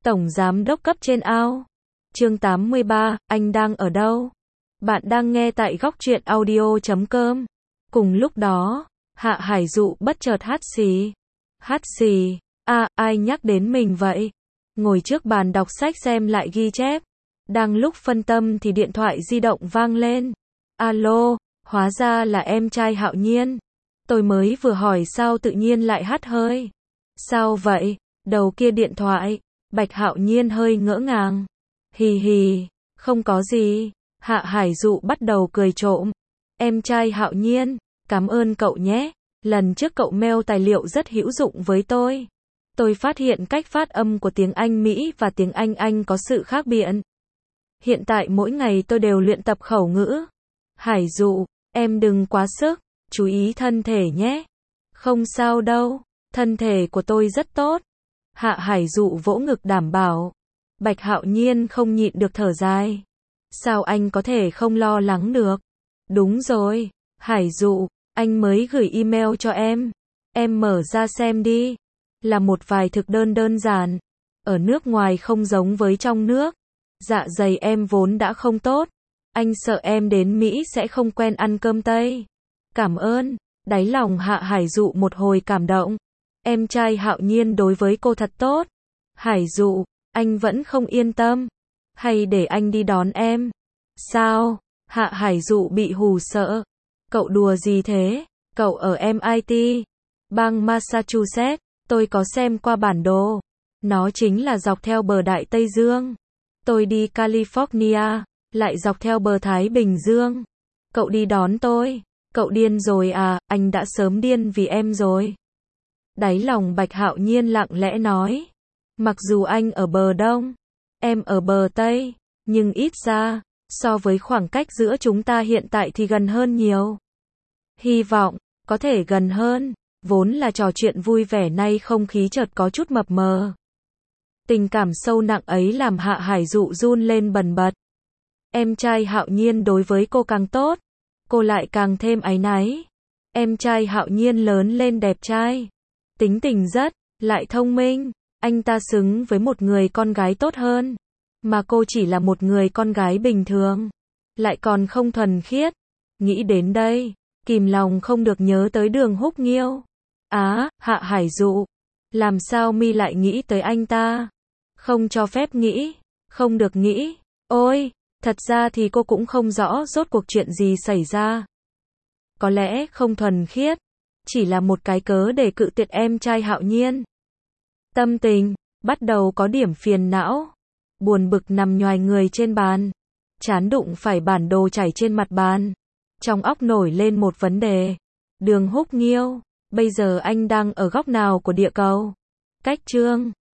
Tổng giám đốc cấp trên ao. Chương 83, anh đang ở đâu? Bạn đang nghe tại góc truyện audio.com. Cùng lúc đó, Hạ Hải Dụ bất chợt hắt xì. Hắt xì, ai nhắc đến mình vậy? Ngồi trước bàn đọc sách xem lại ghi chép. Đang lúc phân tâm thì điện thoại di động vang lên. Alo, hóa ra là em trai Hạo Nhiên. Tôi mới vừa hỏi sao tự nhiên lại hắt hơi. Sao vậy? Đầu kia điện thoại, Bạch Hạo Nhiên hơi ngỡ ngàng. Hì hì, không có gì. Hạ Hải Dụ bắt đầu cười trộm. Em trai Hạo Nhiên, cảm ơn cậu nhé. Lần trước cậu mail tài liệu rất hữu dụng với tôi. Tôi phát hiện cách phát âm của tiếng Anh Mỹ và tiếng Anh có sự khác biệt. Hiện tại mỗi ngày tôi đều luyện tập khẩu ngữ. Hải Dụ, em đừng quá sức, chú ý thân thể nhé. Không sao đâu, thân thể của tôi rất tốt. Hạ Hải Dụ vỗ ngực đảm bảo. Bạch Hạo Nhiên không nhịn được thở dài. Sao anh có thể không lo lắng được? Đúng rồi, Hải Dụ, anh mới gửi email cho em. Em mở ra xem đi. Là một vài thực đơn đơn giản. Ở nước ngoài không giống với trong nước. Dạ dày em vốn đã không tốt. Anh sợ em đến Mỹ sẽ không quen ăn cơm Tây. Cảm ơn. Đáy lòng Hạ Hải Dụ một hồi cảm động. Em trai Hạo Nhiên đối với cô thật tốt. Hải Dụ, anh vẫn không yên tâm. Hay để anh đi đón em? Sao? Hạ Hải Dụ bị hù sợ. Cậu đùa gì thế? Cậu ở MIT, bang Massachusetts. Tôi có xem qua bản đồ. Nó chính là dọc theo bờ Đại Tây Dương. Tôi đi California, lại dọc theo bờ Thái Bình Dương. Cậu đi đón tôi. Cậu điên rồi à? Anh đã sớm điên vì em rồi. Đáy lòng Bạch Hạo Nhiên lặng lẽ nói. Mặc dù anh ở bờ Đông, em ở bờ Tây, nhưng ít ra, so với khoảng cách giữa chúng ta hiện tại thì gần hơn nhiều. Hy vọng, có thể gần hơn. Vốn là trò chuyện vui vẻ nay không khí chợt có chút mập mờ. Tình cảm sâu nặng ấy làm Hạ Hải Dụ run lên bần bật. Em trai Hạo Nhiên đối với cô càng tốt, cô lại càng thêm áy náy. Em trai Hạo Nhiên lớn lên đẹp trai, tính tình rất, lại thông minh. Anh ta xứng với một người con gái tốt hơn. Mà cô chỉ là một người con gái bình thường, lại còn không thuần khiết. Nghĩ đến đây, kìm lòng không được nhớ tới Đường Húc Nghiêu. Hạ Hải Dụ, làm sao mi lại nghĩ tới anh ta? Không cho phép nghĩ, không được nghĩ. Ôi, thật ra thì cô cũng không rõ rốt cuộc chuyện gì xảy ra. Có lẽ không thuần khiết, chỉ là một cái cớ để cự tuyệt em trai Hạo Nhiên. Tâm tình bắt đầu có điểm phiền não, buồn bực nằm nhoài người trên bàn, trán đụng phải bản đồ chảy trên mặt bàn. Trong óc nổi lên một vấn đề. Đường Húc Nghiêu, bây giờ anh đang ở góc nào của địa cầu? Cách Chương